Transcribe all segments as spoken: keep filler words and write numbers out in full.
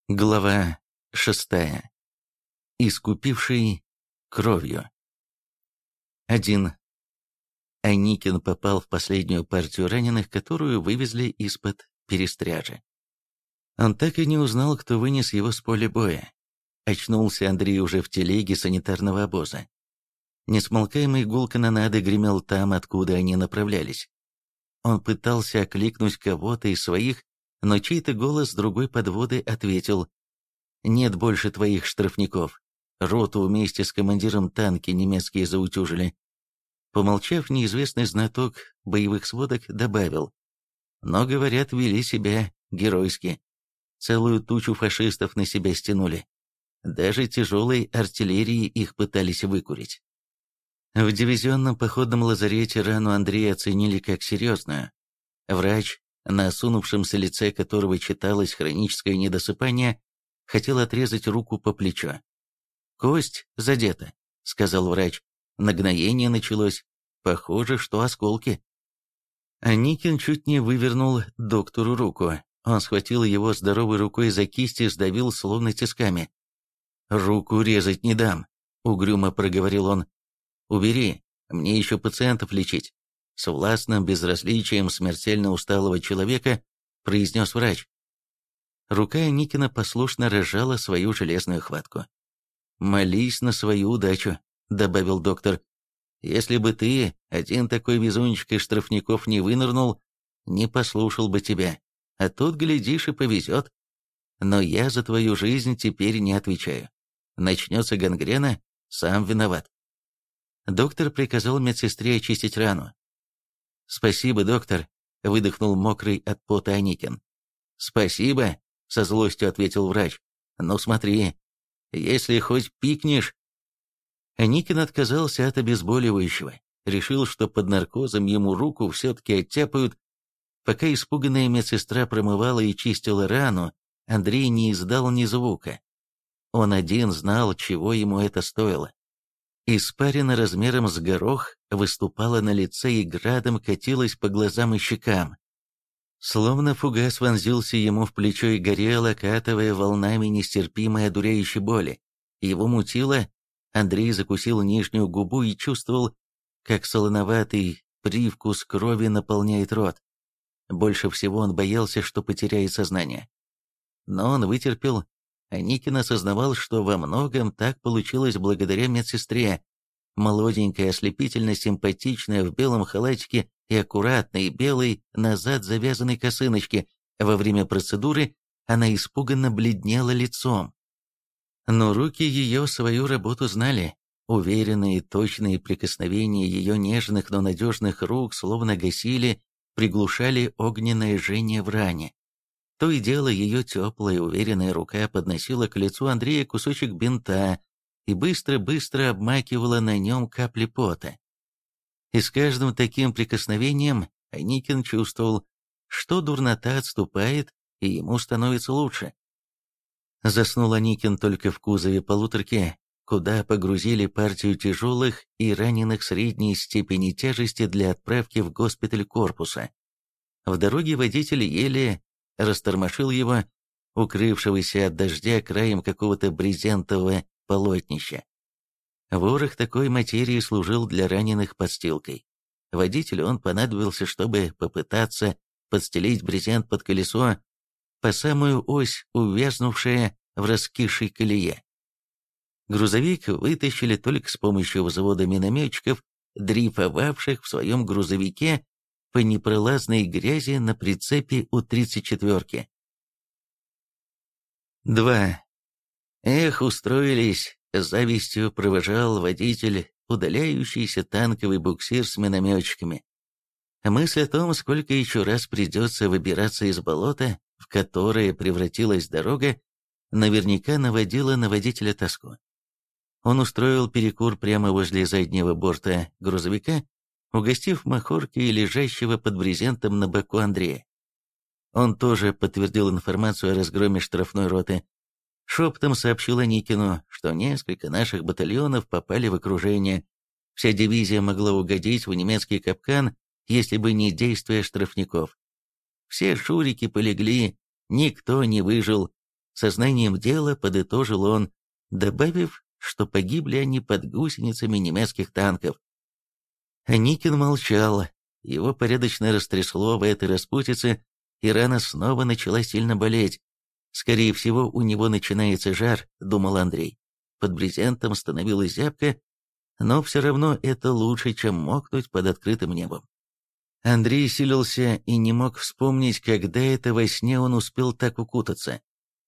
Глава шестая. Искупивший кровью. один. Аникин попал в последнюю партию раненых, которую вывезли из-под Перестряжи. Он так и не узнал, кто вынес его с поля боя. Очнулся Андрей уже в телеге санитарного обоза. Несмолкаемый гул канонады гремел там, откуда они направлялись. Он пытался окликнуть кого-то из своих, но чей-то голос с другой подводы ответил: «Нет больше твоих штрафников. Роту вместе с командиром танки немецкие заутюжили». Помолчав, неизвестный знаток боевых сводок добавил: «Но, говорят, вели себя геройски. Целую тучу фашистов на себя стянули. Даже тяжелой артиллерии их пытались выкурить». В дивизионном походном лазарете рану Андрея оценили как серьезную. Врач, на осунувшемся лице которого читалось хроническое недосыпание, хотел отрезать руку по плечу. «Кость задета», — сказал врач. «Нагноение началось. Похоже, что осколки». Аникин чуть не вывернул доктору руку. Он схватил его здоровой рукой за кисть и сдавил словно тисками. «Руку резать не дам», — угрюмо проговорил он. «Убери, мне еще пациентов лечить», — с властным безразличием смертельно усталого человека произнес врач. Рука Аникина послушно разжала свою железную хватку. «Молись на свою удачу», — добавил доктор. «Если бы ты, один такой везунчик из штрафников, не вынырнул, не послушал бы тебя, а тут, глядишь, и повезет. Но я за твою жизнь теперь не отвечаю. Начнется гангрена, сам виноват». Доктор приказал медсестре очистить рану. «Спасибо, доктор», — выдохнул мокрый от пота Аникин. «Спасибо», — со злостью ответил врач. «Ну смотри, если хоть пикнешь...» Аникин отказался от обезболивающего, решил, что под наркозом ему руку все-таки оттяпают. Пока испуганная медсестра промывала и чистила рану, Андрей не издал ни звука. Он один знал, чего ему это стоило. Испарина размером с горох выступала на лице и градом катилась по глазам и щекам. Словно фугас вонзился ему в плечо и горел, окатывая волнами нестерпимой одуряющей боли. Его мутило, Андрей закусил нижнюю губу и чувствовал, как солоноватый привкус крови наполняет рот. Больше всего он боялся, что потеряет сознание. Но он вытерпел. Аникин осознавал, что во многом так получилось благодаря медсестре. Молоденькая, ослепительно симпатичная, в белом халатике и аккуратной, белой, назад завязанной косыночке. Во время процедуры она испуганно бледнела лицом. Но руки ее свою работу знали. Уверенные, точные прикосновения ее нежных, но надежных рук словно гасили, приглушали огненное жжение в ране. То и дело ее теплая, уверенная рука подносила к лицу Андрея кусочек бинта и быстро-быстро обмакивала на нем капли пота. И с каждым таким прикосновением Аникин чувствовал, что дурнота отступает, и ему становится лучше. Заснул Аникин только в кузове полуторки, куда погрузили партию тяжелых и раненых средней степени тяжести для отправки в госпиталь корпуса. В дороге водитель еле растормошил его, укрывшегося от дождя краем какого-то брезентового полотнища. Ворох такой материи служил для раненых подстилкой. Водителю он понадобился, чтобы попытаться подстелить брезент под колесо, по самую ось, увязнувшая в раскисшей колее. Грузовик вытащили только с помощью взвода минометчиков, дрейфовавших в своем грузовике по непролазной грязи на прицепе у тридцать четвёрки. два. Эх, устроились, с завистью провожал водитель удаляющийся танковый буксир с минометчиками. Мысль о том, сколько еще раз придется выбираться из болота, в которое превратилась дорога, наверняка наводила на водителя тоску. Он устроил перекур прямо возле заднего борта грузовика, угостив махорки и лежащего под брезентом на боку Андрея. Он тоже подтвердил информацию о разгроме штрафной роты. Шепотом сообщил Аникину, что несколько наших батальонов попали в окружение. Вся дивизия могла угодить в немецкий капкан, если бы не действия штрафников. Все шурики полегли, никто не выжил, Сознанием дела подытожил он, добавив, что погибли они под гусеницами немецких танков. Аникин молчал, его порядочно растрясло в этой распутице, и рана снова начала сильно болеть. «Скорее всего, у него начинается жар», — думал Андрей. Под брезентом становилась зябко, но все равно это лучше, чем мокнуть под открытым небом. Андрей силился и не мог вспомнить, когда это во сне он успел так укутаться.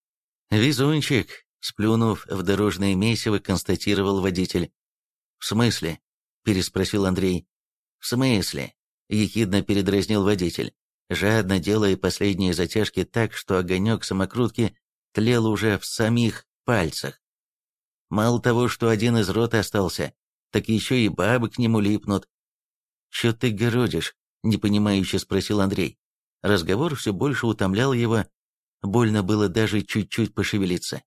«Везунчик», — сплюнув в дорожное месиво, констатировал водитель. «В смысле?» — переспросил Андрей. «В смысле?» — ехидно передразнил водитель, жадно делая последние затяжки так, что огонек самокрутки тлел уже в самих пальцах. «Мало того, что один из роты остался, так еще и бабы к нему липнут». «Че ты городишь?» — непонимающе спросил Андрей. Разговор все больше утомлял его, больно было даже чуть-чуть пошевелиться.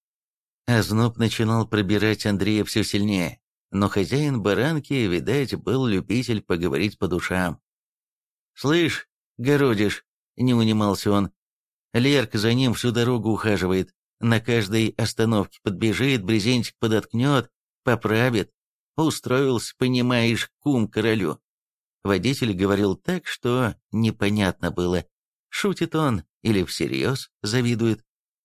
Озноб начинал пробирать Андрея все сильнее, но хозяин баранки, видать, был любитель поговорить по душам. «Слышь, городишь», — не унимался он, — «Лерка за ним всю дорогу ухаживает, на каждой остановке подбежит, брезентик подоткнет, поправит. Устроился, понимаешь, кум королю». Водитель говорил так, что непонятно было, шутит он или всерьез завидует.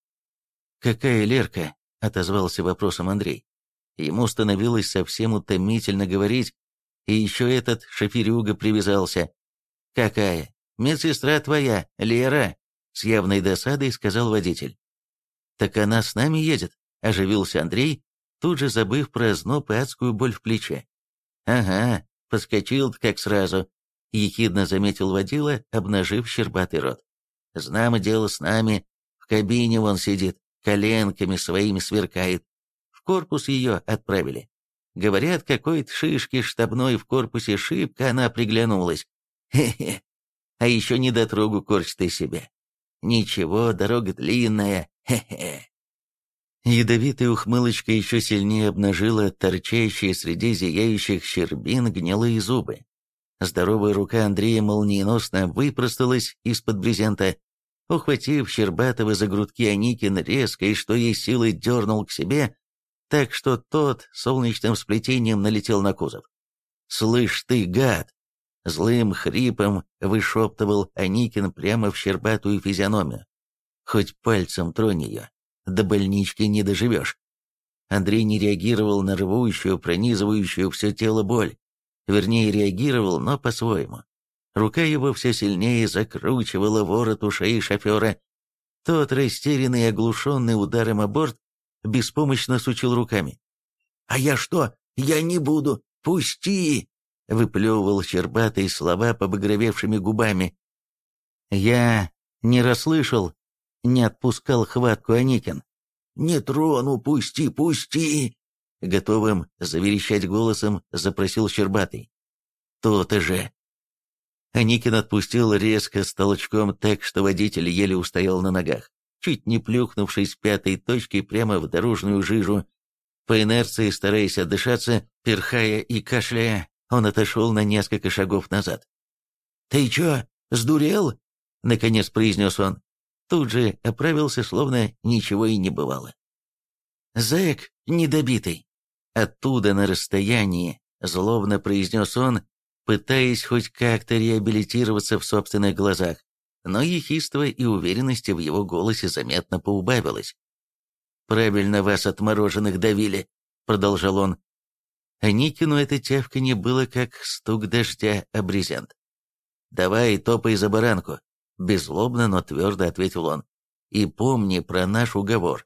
«Какая Лерка?» — отозвался вопросом Андрей. Ему становилось совсем утомительно говорить, и еще этот шоферюга привязался. «Какая? Медсестра твоя, Лера!» — с явной досадой сказал водитель. «Так она с нами едет», — оживился Андрей, тут же забыв про озноб и адскую боль в плече. «Ага, подскочил-то как сразу», — ехидно заметил водила, обнажив щербатый рот. «Знамо дело с нами, в кабине вон сидит, коленками своими сверкает. В корпус ее отправили. Говорят, какой-то шишки штабной в корпусе шибко она приглянулась. Хе-хе. А еще недотрогу корчит из себя. Ничего, дорога длинная. Хе-хе». Ядовитая ухмылочка еще сильнее обнажила торчащие среди зияющих щербин гнилые зубы. Здоровая рука Андрея молниеносно выпросталась из-под брезента. Ухватив Щербатова за грудки, Аникин резко и что есть силы дернул к себе, так что тот солнечным сплетением налетел на кузов. «Слышь ты, гад!» — злым хрипом вышептывал Аникин прямо в щербатую физиономию. «Хоть пальцем тронь ее, до больнички не доживешь». Андрей не реагировал на рвущую, пронизывающую все тело боль. Вернее, реагировал, но по-своему. Рука его все сильнее закручивала ворот ушей шофера. Тот, растерянный и оглушенный ударом о борт, беспомощно сучил руками. «А я что? Я не буду! Пусти!» — выплевывал щербатые слова побагровевшими губами. «Я не расслышал», — не отпускал хватку Аникин. «Не трону, пусти, пусти!» — готовым заверещать голосом запросил Щербатый. «То-то же!» Аникин отпустил резко с толчком так, что водитель еле устоял на ногах, чуть не плюхнувшись пятой точкой прямо в дорожную жижу. По инерции, стараясь отдышаться, перхая и кашляя, он отошел на несколько шагов назад. «Ты чё, сдурел?» — наконец произнес он. Тут же оправился, словно ничего и не бывало. «Зэк недобитый!» Оттуда на расстоянии, злобно произнес он, пытаясь хоть как-то реабилитироваться в собственных глазах, но ехидство и уверенности в его голосе заметно поубавилось. «Правильно вас отмороженных давили», — продолжал он. А Никину это тявканье было как стук дождя о брезент. «Давай, топай за баранку», — беззлобно, но твердо ответил он. «И помни про наш уговор».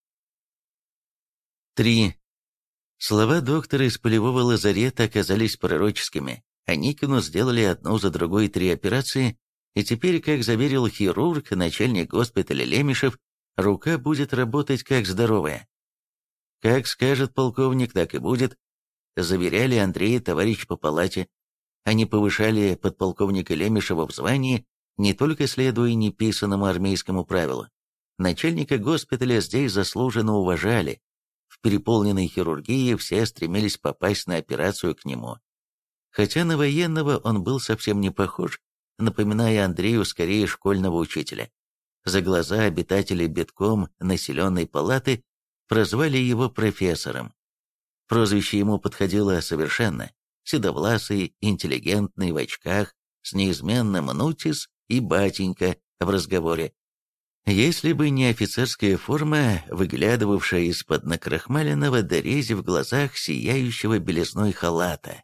Три. Слова доктора из полевого лазарета оказались пророческими. Аникину сделали одну за другой три операции, и теперь, как заверил хирург, начальник госпиталя Лемешев, рука будет работать как здоровая. «Как скажет полковник, так и будет», — заверяли Андрея товарищ по палате. Они повышали подполковника Лемешева в звании, не только следуя неписанному армейскому правилу. Начальника госпиталя здесь заслуженно уважали. В переполненной хирургии все стремились попасть на операцию к нему. Хотя на военного он был совсем не похож, напоминая Андрею скорее школьного учителя. За глаза обитатели битком населенной палаты прозвали его профессором. Прозвище ему подходило совершенно. Седовласый, интеллигентный, в очках, с неизменным «нутис» и «батенька» в разговоре. Если бы не офицерская форма, выглядывавшая из-под накрахмаленного до рези в глазах сияющего белизной халата.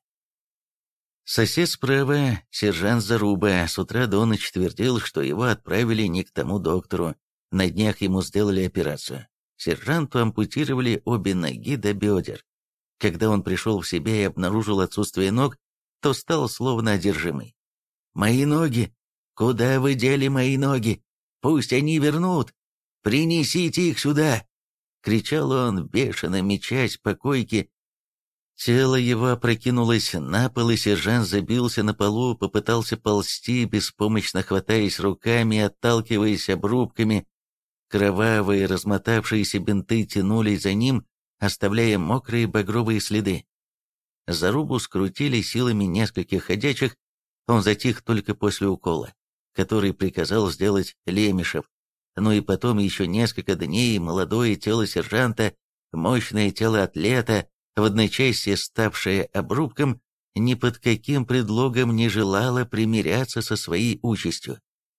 Сосед справа, сержант Заруба, с утра до ночи твердил, что его отправили не к тому доктору. На днях ему сделали операцию. Сержанту ампутировали обе ноги до бедер. Когда он пришел в себя и обнаружил отсутствие ног, то стал словно одержимый. «Мои ноги! Куда вы дели мои ноги? Пусть они вернут! Принесите их сюда!» — кричал он, бешено мечась по койке. Тело его опрокинулось на пол, и сержант забился на полу, попытался ползти, беспомощно хватаясь руками, отталкиваясь обрубками. Кровавые размотавшиеся бинты тянулись за ним, оставляя мокрые багровые следы. Зарубу скрутили силами нескольких ходячих, он затих только после укола, который приказал сделать Лемешев. Ну и потом еще несколько дней молодое тело сержанта, мощное тело атлета, в одночасье ставшее обрубком, ни под каким предлогом не желало примиряться со своей участью.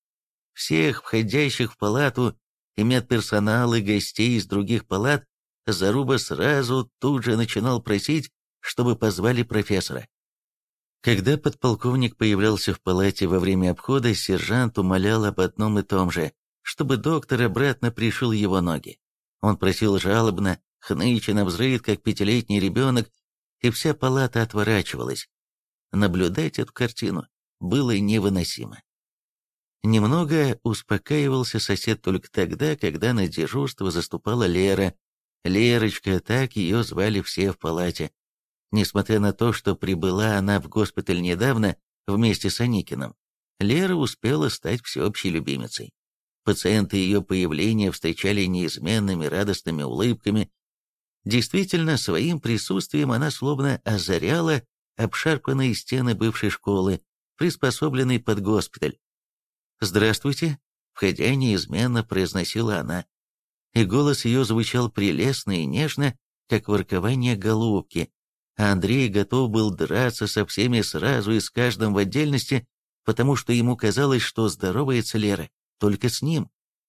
Всех входящих в палату и медперсонал, и гостей из других палат Заруба сразу тут же начинал просить, чтобы позвали профессора. Когда подполковник появлялся в палате во время обхода, сержант умолял об одном и том же, чтобы доктор обратно пришил его ноги. Он просил жалобно, хныча навзрыд, как пятилетний ребенок, и вся палата отворачивалась. Наблюдать эту картину было невыносимо. Немного успокаивался сосед только тогда, когда на дежурство заступала Лера. Лерочка, так ее звали все в палате. Несмотря на то, что прибыла она в госпиталь недавно вместе с Аникиным, Лера успела стать всеобщей любимицей. Пациенты ее появления встречали неизменными радостными улыбками. Действительно, своим присутствием она словно озаряла обшарпанные стены бывшей школы, приспособленной под госпиталь. «Здравствуйте», — входя неизменно произносила она. И голос ее звучал прелестно и нежно, как воркование голубки, а Андрей готов был драться со всеми сразу и с каждым в отдельности, потому что ему казалось, что здоровается Лера только с ним.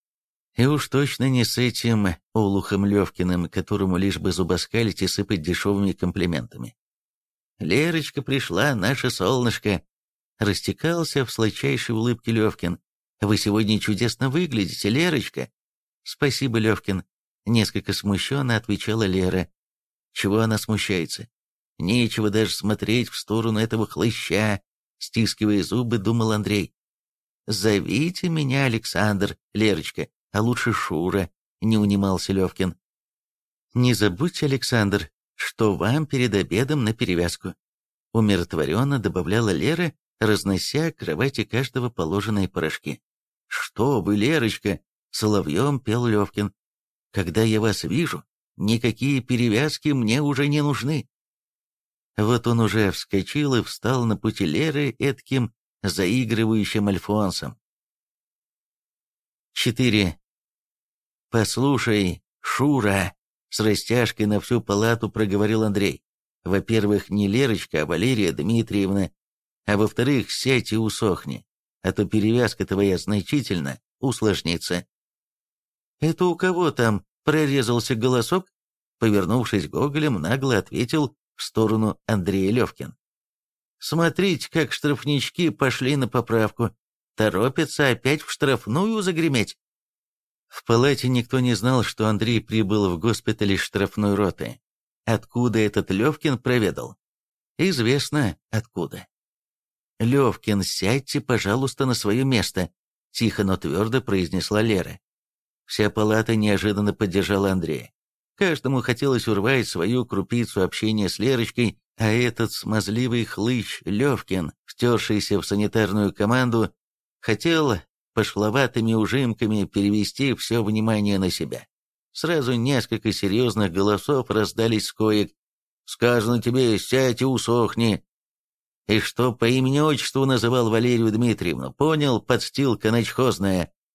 И уж точно не с этим олухом Левкиным, которому лишь бы зубоскалить и сыпать дешевыми комплиментами. «Лерочка пришла, наше солнышко!» Растекался в сладчайшей улыбке Левкин. «Вы сегодня чудесно выглядите, Лерочка!» «Спасибо, Левкин», — несколько смущенно отвечала Лера. Чего она смущается? Нечего даже смотреть в сторону этого хлыща, стискивая зубы, думал Андрей. «Зовите меня Александр, Лерочка, а лучше Шура», — не унимался Левкин. «Не забудьте, Александр, что вам перед обедом на перевязку», — умиротворенно добавляла Лера, разнося к кровати каждого положенные порошки. «Что вы, Лерочка?» — соловьем пел Левкин. «Когда я вас вижу, никакие перевязки мне уже не нужны». Вот он уже вскочил и встал на пути Леры этким заигрывающим альфонсом. четыре. «Послушай, Шура», — с растяжкой на всю палату проговорил Андрей. «Во-первых, не Лерочка, а Валерия Дмитриевна, а во-вторых, сядь и усохни, а то перевязка твоя значительно усложнится». «Это у кого там прорезался голосок?» Повернувшись гоголем, нагло ответил в сторону Андрея Левкин. «Смотрите, как штрафнички пошли на поправку. Торопятся опять в штрафную загреметь». В палате никто не знал, что Андрей прибыл в госпиталь из штрафной роты. Откуда этот Левкин проведал? Известно, откуда. «Левкин, сядьте, пожалуйста, на свое место», — тихо, но твердо произнесла Лера. Вся палата неожиданно поддержала Андрея. Каждому хотелось урвать свою крупицу общения с Лерочкой, а этот смазливый хлыщ Левкин, втершийся в санитарную команду, хотел пошловатыми ужимками перевести все внимание на себя. Сразу несколько серьезных голосов раздались с коек. «Сказано тебе, сядь и усохни!» «И что по имени-отчеству называл Валерию Дмитриевну? Понял, подстилка начхозная?»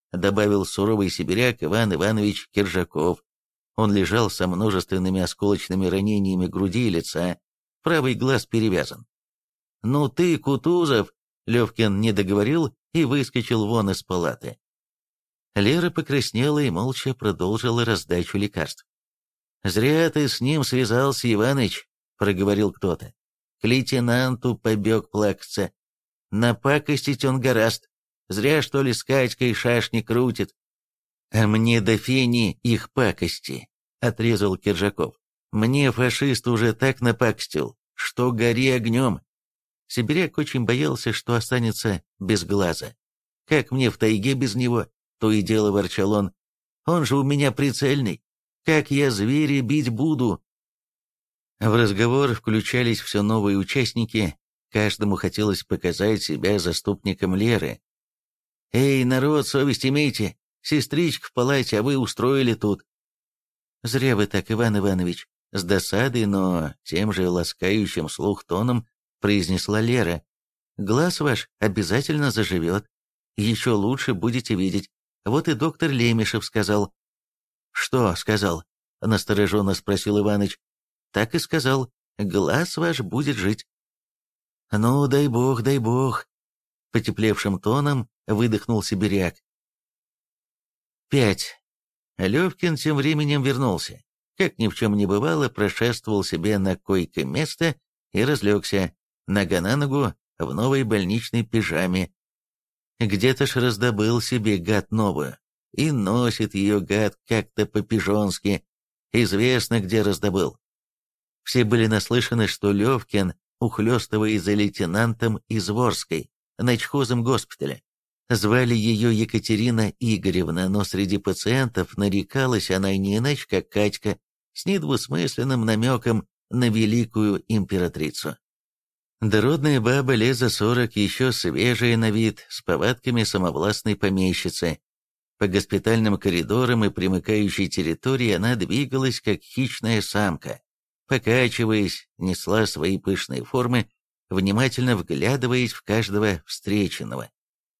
добавил суровый сибиряк Иван Иванович Киржаков. Он лежал со множественными осколочными ранениями груди и лица, правый глаз перевязан. «Ну ты, Кутузов!» — Левкин не договорил и выскочил вон из палаты. Лера покраснела и молча продолжила раздачу лекарств. «Зря ты с ним связался, Иваныч», — проговорил кто-то. «К лейтенанту побег плакаться. Напакостить он гораст. Зря, что ли, с Катькой шашни крутит». «А мне до фени их пакости», — отрезал Киржаков. «Мне фашист уже так напакостил, что гори огнем». Сибиряк очень боялся, что останется без глаза. «Как мне в тайге без него?» — то и дело ворчал он. «Он же у меня прицельный. Как я зверя бить буду?» В разговор включались все новые участники, каждому хотелось показать себя заступником Леры. «Эй, народ, совесть имейте! Сестричка в палате, а вы устроили тут!» «Зря вы так, Иван Иванович!» С досадой, но тем же ласкающим слух тоном произнесла Лера. «Глаз ваш обязательно заживет. Еще лучше будете видеть. Вот и доктор Лемешев сказал». «Что сказал?» — настороженно спросил Иваныч. «Так и сказал. Глаз ваш будет жить». «Ну, дай бог, дай бог», — потеплевшим тоном выдохнул сибиряк. Пять. Левкин тем временем вернулся. Как ни в чем не бывало, прошествовал себе на койко-место и разлегся, нога на ногу, в новой больничной пижаме. Где-то ж раздобыл себе гад новую. И носит ее гад как-то по-пижонски. Известно, где раздобыл. Все были наслышаны, что Левкин ухлёстывает за лейтенантом Изворской, начхозом госпиталя. Звали ее Екатерина Игоревна, но среди пациентов нарекалась она не иначе, как Катька, с недвусмысленным намеком на великую императрицу. Дородная баба лет за сорок, еще свежая на вид, с повадками самовластной помещицы. По госпитальным коридорам и примыкающей территории она двигалась, как хищная самка. Покачиваясь, несла свои пышные формы, внимательно вглядываясь в каждого встреченного.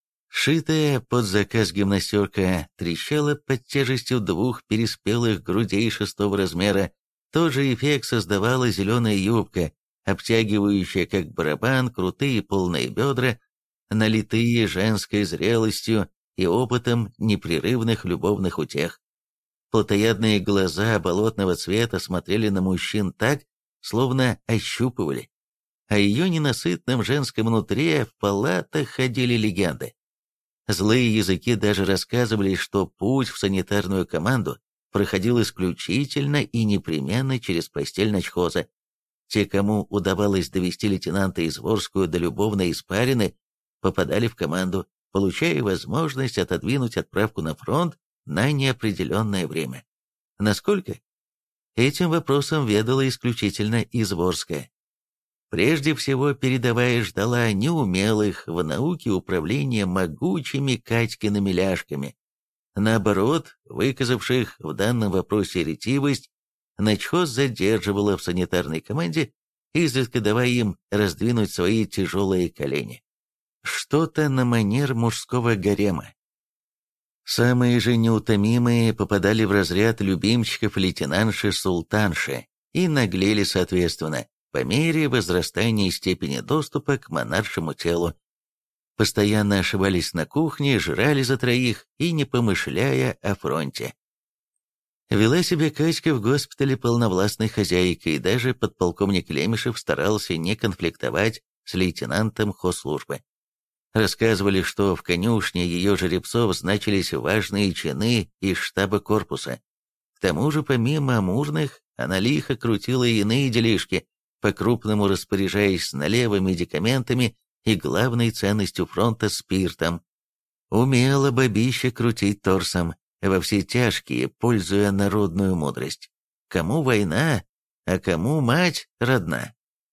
Шитая под заказ гимнастерка трещала под тяжестью двух переспелых грудей шестого размера. Тот же эффект создавала зеленая юбка, обтягивающая как барабан крутые полные бедра, налитые женской зрелостью и опытом непрерывных любовных утех. Плотоядные глаза болотного цвета смотрели на мужчин так, словно ощупывали. О ее ненасытном женском нутре в палатах ходили легенды. Злые языки даже рассказывали, что путь в санитарную команду проходил исключительно и непременно через постель начхоза. Те, кому удавалось довести лейтенанта Изворскую до любовной испарины, попадали в команду, получая возможность отодвинуть отправку на фронт на неопределенное время. Насколько? Этим вопросом ведала исключительно Изворская. Прежде всего, передовая ждала неумелых в науке управления могучими Катькиными ляжками. Наоборот, выказавших в данном вопросе ретивость, начхоз задерживала в санитарной команде, изредка давая им раздвинуть свои тяжелые колени. Что-то на манер мужского гарема. Самые же неутомимые попадали в разряд любимчиков лейтенанши-султанши и наглели соответственно, по мере возрастания степени доступа к монаршему телу. Постоянно ошивались на кухне, жрали за троих и не помышляя о фронте. Вела себя Катька в госпитале полновластной хозяйкой, и даже подполковник Лемешев старался не конфликтовать с лейтенантом хозслужбы. Рассказывали, что в конюшне ее жеребцов значились важные чины из штаба корпуса. К тому же, помимо амурных, она лихо крутила и иные делишки, по-крупному распоряжаясь налево медикаментами и главной ценностью фронта спиртом. Умела бабища крутить торсом, во все тяжкие, пользуя народную мудрость. Кому война, а кому мать родна.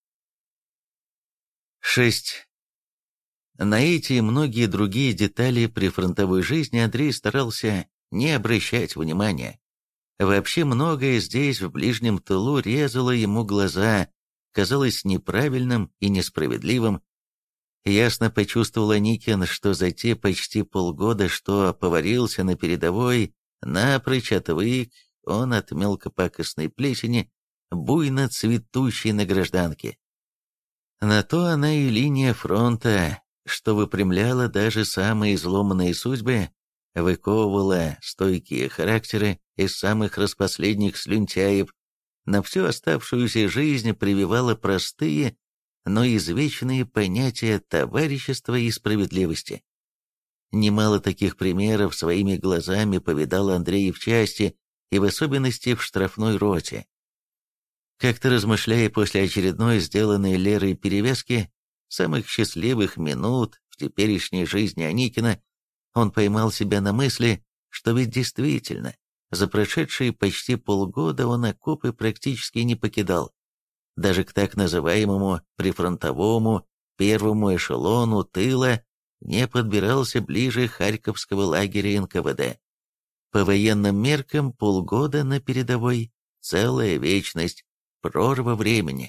шесть. На эти и многие другие детали прифронтовой жизни Андрей старался не обращать внимания. Вообще многое здесь, в ближнем тылу, резало ему глаза, казалось неправильным и несправедливым. Ясно почувствовал Аникин, что за те почти полгода, что поварился на передовой, напрочь отвык он от мелкопакостной плесени, буйно цветущей на гражданке. На то она и линия фронта, что выпрямляла даже самые изломанные судьбы, выковывала стойкие характеры из самых распоследних слюнтяев, на всю оставшуюся жизнь прививала простые, но извечные понятия товарищества и справедливости. Немало таких примеров своими глазами повидал Андрей в части, и в особенности в штрафной роте. Как-то размышляя после очередной сделанной Лерой перевязки, самых счастливых минут в теперешней жизни Аникина, он поймал себя на мысли, что ведь действительно, за прошедшие почти полгода он окопы практически не покидал. Даже к так называемому прифронтовому первому эшелону тыла не подбирался ближе Харьковского лагеря эн ка вэ дэ. По военным меркам полгода на передовой – целая вечность, прорва времени.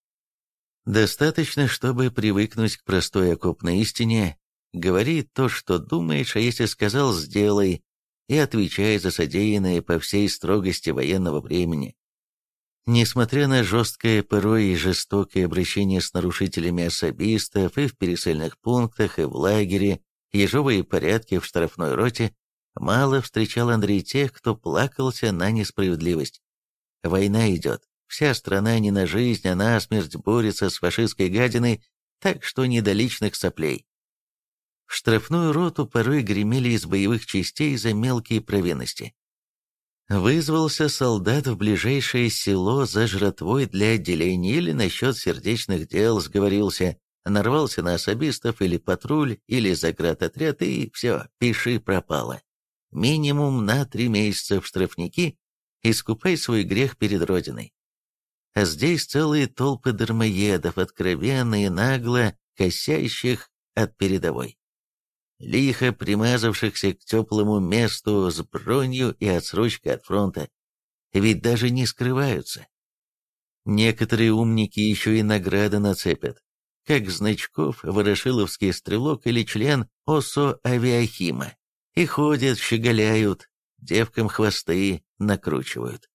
Достаточно, чтобы привыкнуть к простой окопной истине: говори то, что думаешь, а если сказал – сделай, и отвечай за содеянное по всей строгости военного времени. Несмотря на жесткое, порой и жестокое обращение с нарушителями особистов и в пересыльных пунктах, и в лагере, ежовые порядки в штрафной роте, мало встречал Андрей тех, кто плакался на несправедливость. Война идет, вся страна не на жизнь, а на смерть борется с фашистской гадиной, так что не до личных соплей. В штрафную роту порой гремели из боевых частей за мелкие провинности. Вызвался солдат в ближайшее село за жратвой для отделения или насчет сердечных дел сговорился, нарвался на особистов или патруль, или заградотряд, и все, пиши пропало. Минимум на три месяца в штрафники, искупай свой грех перед Родиной. А здесь целые толпы дармоедов, откровенно и нагло косящих от передовой, лихо примазавшихся к теплому месту с бронью и отсрочкой от фронта, ведь даже не скрываются. Некоторые умники еще и награды нацепят, как Значков, ворошиловский стрелок или член ОСО авиахима, и ходят, щеголяют, девкам хвосты накручивают.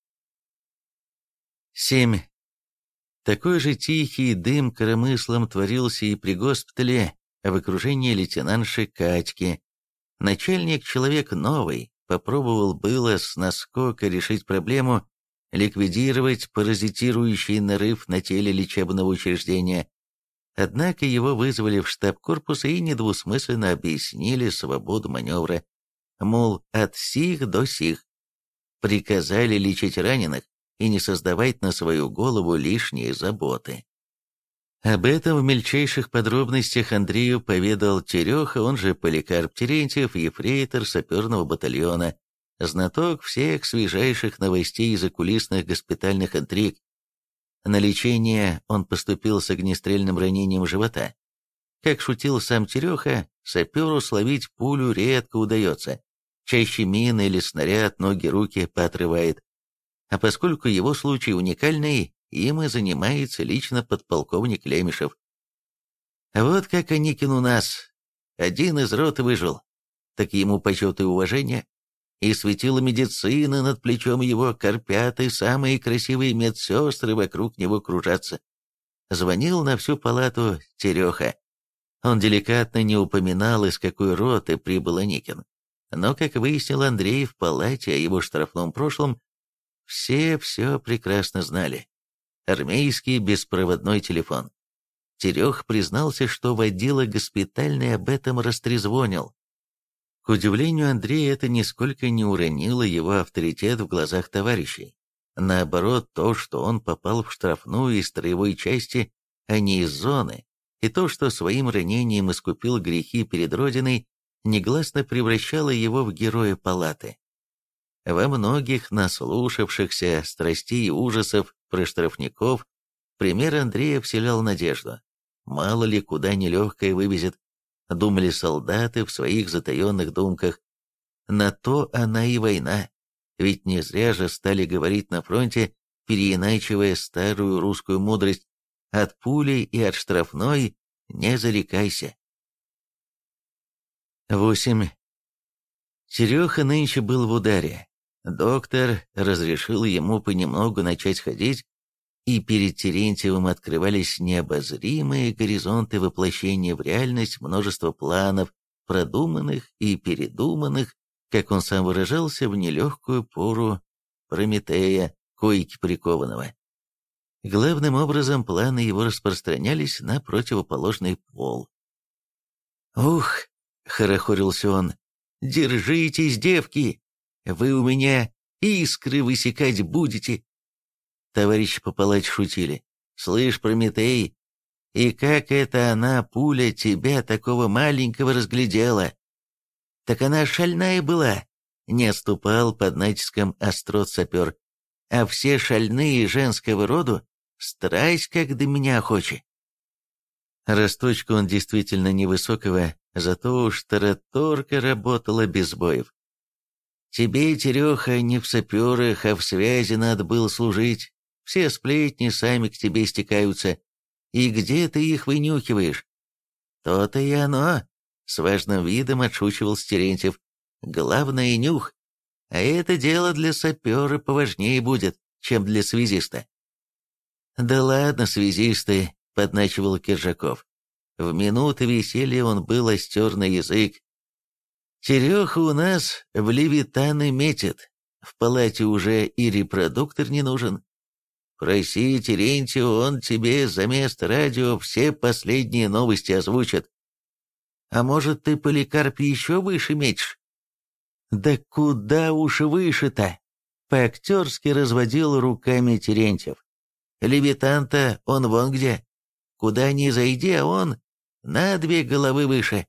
семь. Такой же тихий дым коромыслом творился и при госпитале, в окружении лейтенантши Катьки. Начальник, человек новый, попробовал было с наскока решить проблему, ликвидировать паразитирующий нарыв на теле лечебного учреждения. Однако его вызвали в штаб корпуса и недвусмысленно объяснили свободу маневра. Мол, от сих до сих. Приказали лечить раненых и не создавать на свою голову лишние заботы. Об этом в мельчайших подробностях Андрею поведал Тереха, он же Поликарп Терентьев, ефрейтор саперного батальона, знаток всех свежайших новостей из закулисных госпитальных интриг. На лечение он поступил с огнестрельным ранением живота. Как шутил сам Тереха, саперу словить пулю редко удается, чаще мина или снаряд ноги-руки поотрывает. А поскольку его случай уникальный, им и занимается лично подполковник Лемешев. Вот как Аникин у нас. Один из роты выжил. Так ему почет и уважение. И светила медицины над плечом его корпят, и самые красивые медсестры вокруг него кружатся. Звонил на всю палату Тереха. Он деликатно не упоминал, из какой роты прибыл Аникин. Но, как выяснил Андрей в палате о его штрафном прошлом, все все прекрасно знали. Армейский беспроводной телефон. Терех признался, что водила госпитальный об этом растрезвонил. К удивлению Андрея, это нисколько не уронило его авторитет в глазах товарищей. Наоборот, то, что он попал в штрафную из строевой части, а не из зоны, и то, что своим ранением искупил грехи перед Родиной, негласно превращало его в героя палаты. Во многих наслушавшихся страстей и ужасов про штрафников пример Андрея вселял надежду. Мало ли куда нелегкое вывезет, думали солдаты в своих затаенных думках. На то она и война, ведь не зря же стали говорить на фронте, переиначивая старую русскую мудрость: от пули и от штрафной не зарекайся. восемь. Тереха нынче был в ударе. Доктор разрешил ему понемногу начать ходить, и перед Терентьевым открывались необозримые горизонты воплощения в реальность множества планов, продуманных и передуманных, как он сам выражался, в нелегкую пору Прометея, койки прикованного. Главным образом планы его распространялись на противоположный пол. «Ух!» — хорохорился он. «Держитесь, девки! Вы у меня искры высекать будете!» Товарищи по палате шутили. «Слышь, Прометей, и как это она, пуля, тебя такого маленького разглядела?» «Так она шальная была!» — не отступал под натиском острот сапер. «А все шальные женского роду страсть как до меня охочи!» Росточку он действительно невысокого, зато уж тараторка работала без боев. «Тебе, Тереха, не в саперах, а в связи надо было служить. Все сплетни сами к тебе стекаются. И где ты их вынюхиваешь?» «То-то и оно», — с важным видом отшучивал Терентьев. «Главное — нюх. А это дело для сапера поважнее будет, чем для связиста». «Да ладно, связисты», — подначивал Киржаков. В минуты веселья он был остер на язык. «Тереха у нас в левитаны метит. В палате уже и репродуктор не нужен. Проси Терентьева, он тебе за место радио все последние новости озвучит. А может, ты, Поликарп, еще выше метишь?» «Да куда уж выше-то?» — по-актерски разводил руками Терентьев. «Левитан-то он вон где. Куда ни зайди, а он на две головы выше».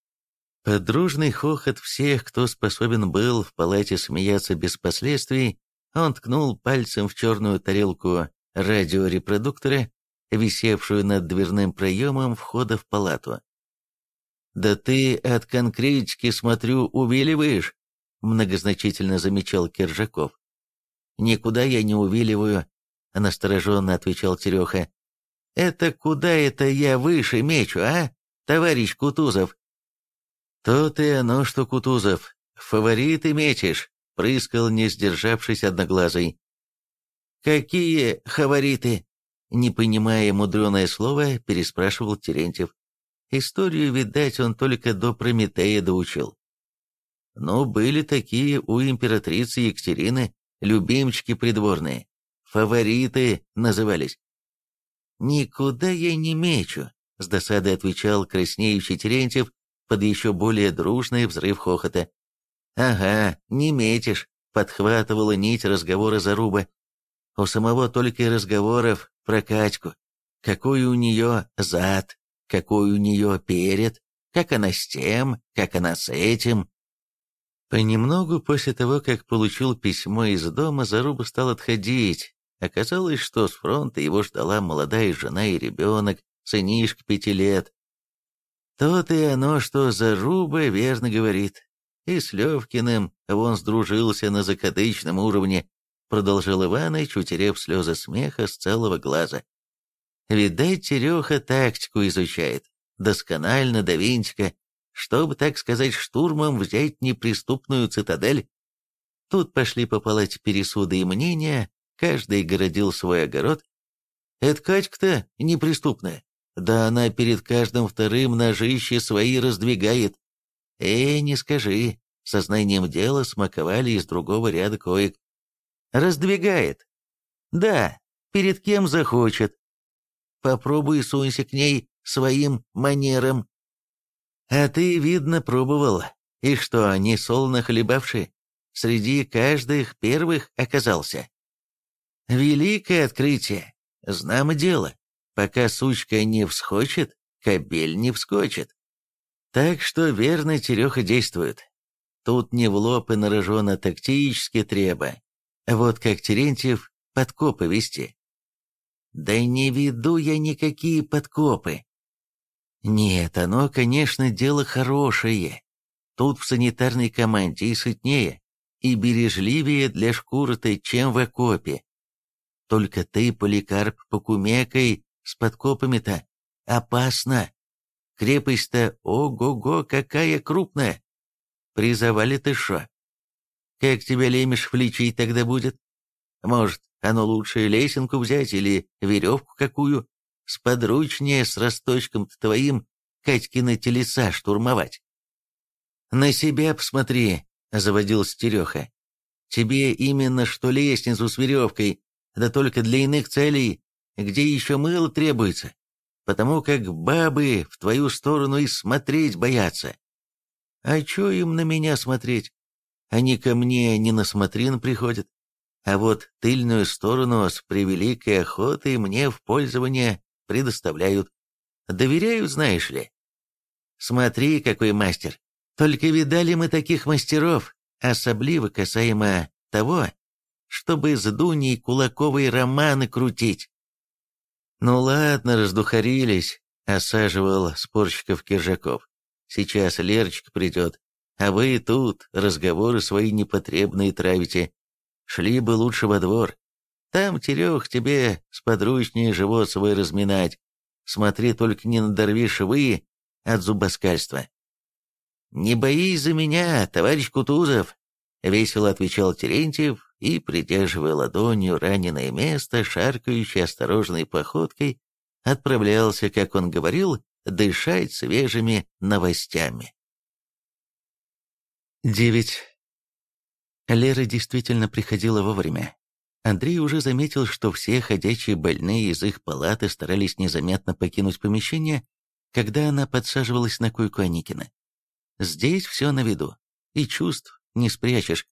Подружный хохот всех, кто способен был в палате смеяться без последствий, он ткнул пальцем в черную тарелку радиорепродуктора, висевшую над дверным проемом входа в палату. «Да ты от конкретики, смотрю, увиливаешь», — многозначительно замечал Киржаков. «Никуда я не увиливаю», — настороженно отвечал Тереха. «Это куда это я выше мечу, а, товарищ Кутузов?» «То-то и оно, что, Кутузов, фавориты мечешь», — прыскал, не сдержавшись, Одноглазый. «Какие фавориты?» — не понимая мудреное слово, переспрашивал Терентьев. Историю, видать, он только до Прометея доучил. «Ну, были такие у императрицы Екатерины, любимчики придворные. Фавориты назывались». «Никуда я не мечу», — с досадой отвечал краснеющий Терентьев под еще более дружный взрыв хохота. «Ага, не метишь», — подхватывала нить разговора Заруба. У самого только и разговоров про Катьку. Какой у нее зад, какой у нее перед, как она с тем, как она с этим. Понемногу после того, как получил письмо из дома, Заруба стал отходить. Оказалось, что с фронта его ждала молодая жена и ребенок, сынишка пяти лет. То-то и оно, что Заруба верно говорит. И с Левкиным он сдружился на закадычном уровне, продолжал Иваныч, утерев слезы смеха с целого глаза. Видать, Тереха тактику изучает, досконально до винтика, чтобы, так сказать, штурмом взять неприступную цитадель. Тут пошли по палате пересуды и мнения, каждый городил свой огород. «Это Катька-то неприступная, да она перед каждым вторым ножище свои раздвигает». «Э, не скажи», — сознанием дела смаковали из другого ряда коек. «Раздвигает». «Да, перед кем захочет. Попробуй сунься к ней своим манером». «А ты, видно, пробовал. И что, не солоно хлебавший? Среди каждых первых оказался». «Великое открытие. Знамо дело. Пока сучка не всхочет, кобель не вскочит». Так что верно Тереха действует. Тут не в лоб и на рожон, а тактически треба. Вот как Терентьев подкопы вести. Да не веду я никакие подкопы. Нет, оно, конечно, дело хорошее. Тут в санитарной команде и сытнее, и бережливее для шкуры-то, чем в окопе. Только ты, Поликарп, покумекай с подкопами-то. Опасно. Крепость-то ого-го какая крупная. При завале ты шо? Как тебя лемеш влечить тогда будет? Может, оно лучше лесенку взять или веревку какую? Сподручнее с росточком-то твоим Катькины телеса штурмовать. На себя посмотри, заводился Тереха. Тебе именно что лестницу с веревкой, да только для иных целей, где еще мыло требуется, потому как бабы в твою сторону и смотреть боятся. А че им на меня смотреть? Они ко мне не на смотрин приходят, а вот тыльную сторону с превеликой охотой мне в пользование предоставляют. Доверяют, знаешь ли. Смотри, какой мастер. Только видали мы таких мастеров, особливо касаемо того, чтобы с Дуней Кулаковой романы крутить. Ну ладно, раздухарились, осаживал спорщиков Киржаков. Сейчас Лерочка придет, а вы тут разговоры свои непотребные травите. Шли бы лучше во двор. Там, Терех, тебе сподручнее живот свой разминать. Смотри, только не надорви швы от зубоскальства. «Не боись за меня, товарищ Кутузов», — весело отвечал Терентьев и, придерживая ладонью раненое место, шаркающей осторожной походкой, отправлялся, как он говорил, дышать свежими новостями. девять. Лера действительно приходила вовремя. Андрей уже заметил, что все ходячие больные из их палаты старались незаметно покинуть помещение, когда она подсаживалась на койку Аникина. Здесь все на виду, и чувств не спрячешь.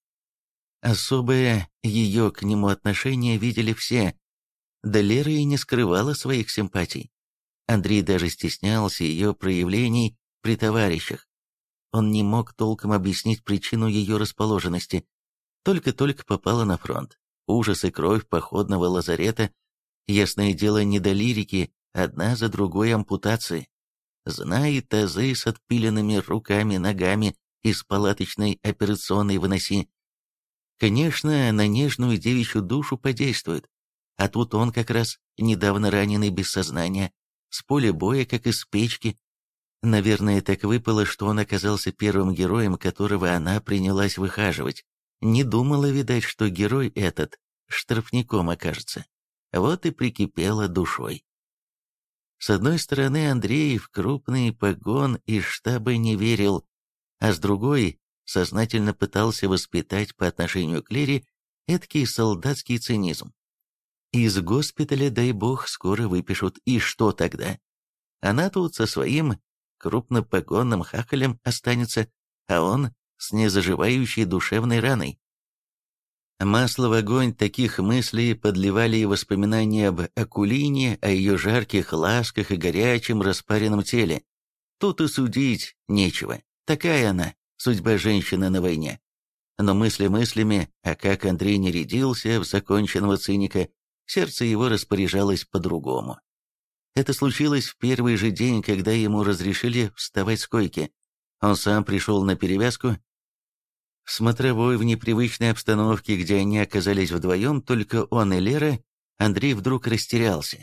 Особое ее к нему отношение видели все, да Лера и не скрывала своих симпатий. Андрей даже стеснялся ее проявлений при товарищах. Он не мог толком объяснить причину ее расположенности. Только-только попала на фронт. Ужас и кровь походного лазарета. Ясное дело, не до лирики, одна за другой ампутации. Знай, тазы с отпиленными руками, ногами из палаточной операционной выноси. Конечно, на нежную девичью душу подействует. А тут он как раз, недавно раненый без сознания, с поля боя, как из печки. Наверное, так выпало, что он оказался первым героем, которого она принялась выхаживать. Не думала, видать, что герой этот штрафником окажется. Вот и прикипела душой. С одной стороны, Андрей в крупный погон из штаба не верил, а с другой сознательно пытался воспитать по отношению к Лере эдакий солдатский цинизм. Из госпиталя, дай бог, скоро выпишут, и что тогда? Она тут со своим крупнопогонным хахалем останется, а он с незаживающей душевной раной. Масло в огонь таких мыслей подливали и воспоминания об Акулине, о ее жарких ласках и горячем распаренном теле. Тут и судить нечего, такая она, судьба женщины на войне. Но мысли мыслями, а как Андрей не рядился в законченного циника, сердце его распоряжалось по-другому. Это случилось в первый же день, когда ему разрешили вставать с койки. Он сам пришел на перевязку. В смотровой, в непривычной обстановке, где они оказались вдвоем, только он и Лера, Андрей вдруг растерялся.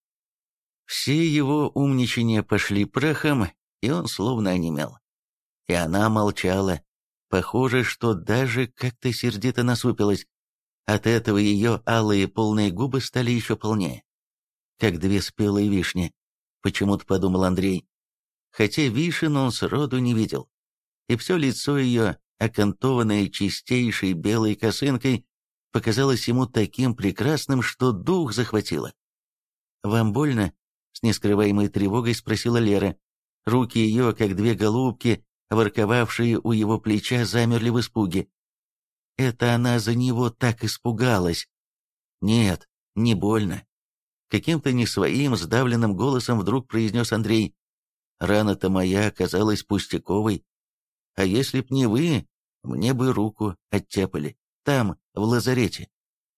Все его умничания пошли прахом, и он словно онемел. И она молчала. Похоже, что даже как-то сердито насупилась. От этого ее алые полные губы стали еще полнее. Как две спелые вишни, почему-то подумал Андрей. Хотя вишен он сроду не видел. И все лицо ее, окантованное чистейшей белой косынкой, показалось ему таким прекрасным, что дух захватило. «Вам больно?» — с нескрываемой тревогой спросила Лера. Руки ее, как две голубки, ворковавшие у его плеча, замерли в испуге. Это она за него так испугалась. «Нет, не больно», — каким-то не своим сдавленным голосом вдруг произнес Андрей. «Рана-то моя оказалась пустяковой. А если б не вы, мне бы руку оттяпали. Там, в лазарете».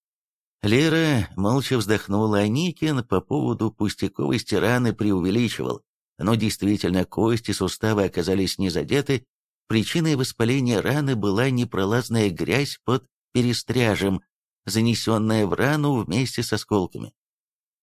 Лера молча вздохнула, а Никин по поводу пустяковости раны преувеличивал. Но действительно, кости, суставы оказались не задеты. Причиной воспаления раны была непролазная грязь под перестряжем, занесенная в рану вместе с осколками.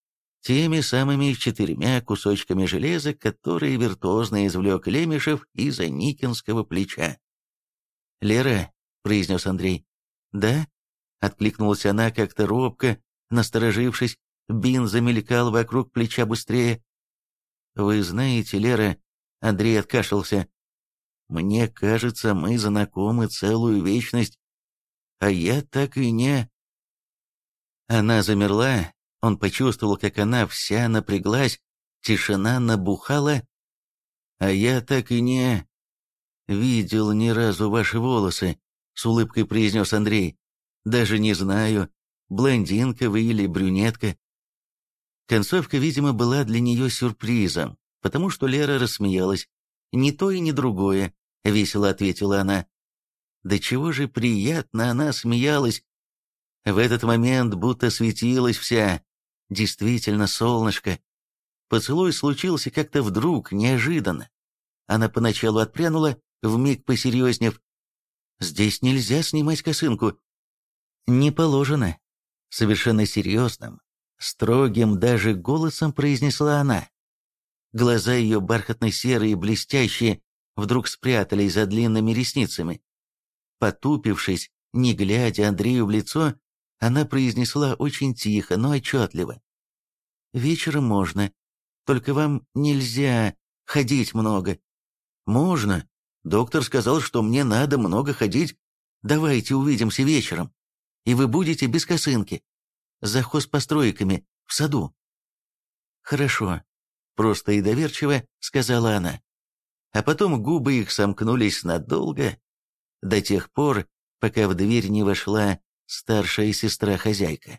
Теми самыми четырьмя кусочками железа, которые виртуозно извлек Лемешев из Аникинского плеча. «Лера», — произнес Андрей. «Да?» — откликнулась она как-то робко, насторожившись. Бин замелькал вокруг плеча быстрее. «Вы знаете, Лера...» — Андрей откашлялся. «Мне кажется, мы знакомы целую вечность, а я так и не...» Она замерла, он почувствовал, как она вся напряглась, тишина набухала. «А я так и не... видел ни разу ваши волосы», — с улыбкой произнес Андрей. «Даже не знаю, блондинка вы или брюнетка». Концовка, видимо, была для нее сюрпризом, потому что Лера рассмеялась. «Ни то и ни другое», — весело ответила она. Да чего же приятно она смеялась. В этот момент будто светилась вся. Действительно, солнышко. Поцелуй случился как-то вдруг, неожиданно. Она поначалу отпрянула, вмиг посерьезнев. «Здесь нельзя снимать косынку». «Не положено», — совершенно серьезным, строгим даже голосом произнесла она. Глаза ее бархатно-серые, блестящие, вдруг спрятались за длинными ресницами. Потупившись, не глядя Андрею в лицо, она произнесла очень тихо, но отчетливо. «Вечером можно, только вам нельзя ходить много». «Можно. Доктор сказал, что мне надо много ходить. Давайте увидимся вечером, и вы будете без косынки, за хозпостройками, в саду». «Хорошо», — просто и доверчиво сказала она. А потом губы их сомкнулись надолго, до тех пор, пока в дверь не вошла старшая сестра-хозяйка.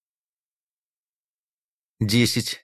Десять.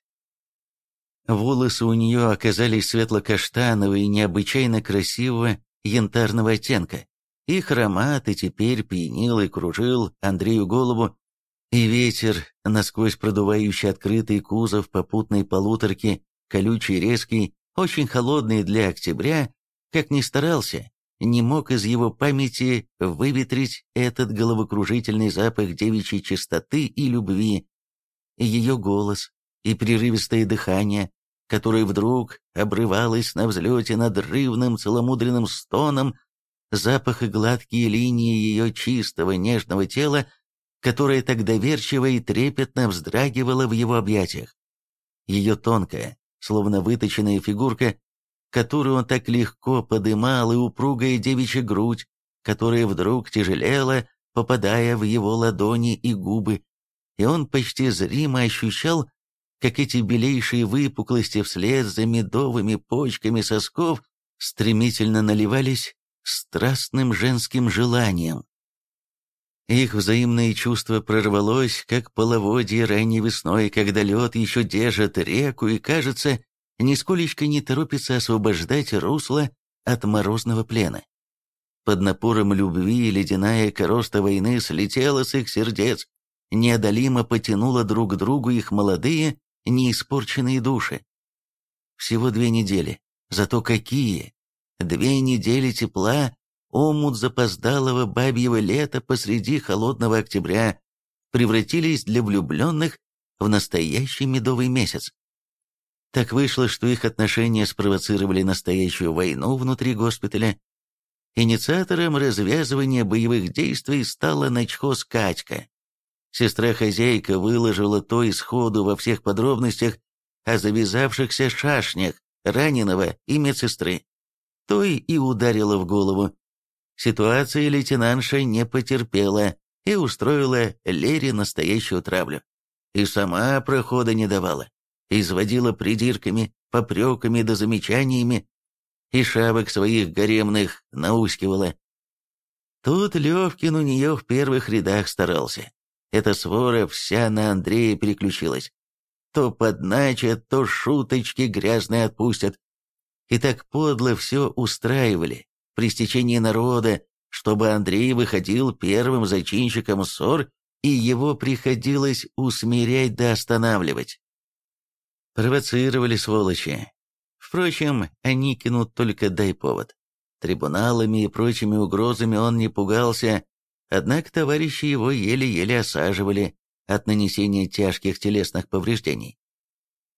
Волосы у нее оказались светло-каштановые, необычайно красивого янтарного оттенка. Их аромат и теперь пьянил и кружил Андрею голову, и ветер, насквозь продувающий открытый кузов попутной полуторки, колючий, резкий, очень холодный для октября, как ни старался, не мог из его памяти выветрить этот головокружительный запах девичьей чистоты и любви, и ее голос, и прерывистое дыхание, которое вдруг обрывалось на взлете надрывным целомудренным стоном, запах и гладкие линии ее чистого нежного тела, которое так доверчиво и трепетно вздрагивало в его объятиях. Ее тонкая, словно выточенная фигурка, которую он так легко подымал, и упругая девичья грудь, которая вдруг тяжелела, попадая в его ладони и губы, и он почти зримо ощущал, как эти белейшие выпуклости вслед за медовыми почками сосков стремительно наливались страстным женским желанием. Их взаимное чувство прорвалось, как половодье ранней весной, когда лед еще держит реку и, кажется, нисколечко не торопится освобождать русло от морозного плена. Под напором любви ледяная короста войны слетела с их сердец, неодолимо потянула друг к другу их молодые, неиспорченные души. Всего две недели, зато какие! Две недели тепла, омут запоздалого бабьего лета посреди холодного октября превратились для влюбленных в настоящий медовый месяц. Так вышло, что их отношения спровоцировали настоящую войну внутри госпиталя. Инициатором развязывания боевых действий стала начхоз Катька. Сестра-хозяйка выложила то исходу во всех подробностях о завязавшихся шашнях раненого и медсестры. Той и ударила в голову. Ситуация лейтенантша не потерпела и устроила Лере настоящую травлю. И сама прохода не давала. Изводила придирками, попреками да замечаниями, и шавок своих гаремных наускивала. Тут Левкин у нее в первых рядах старался. Эта свора вся на Андрея переключилась. То подначат, то шуточки грязные отпустят. И так подло все устраивали, при стечении народа, чтобы Андрей выходил первым зачинщиком ссор, и его приходилось усмирять да останавливать. Провоцировали сволочи. Впрочем, Аникину только дай повод. Трибуналами и прочими угрозами он не пугался, однако товарищи его еле-еле осаживали от нанесения тяжких телесных повреждений.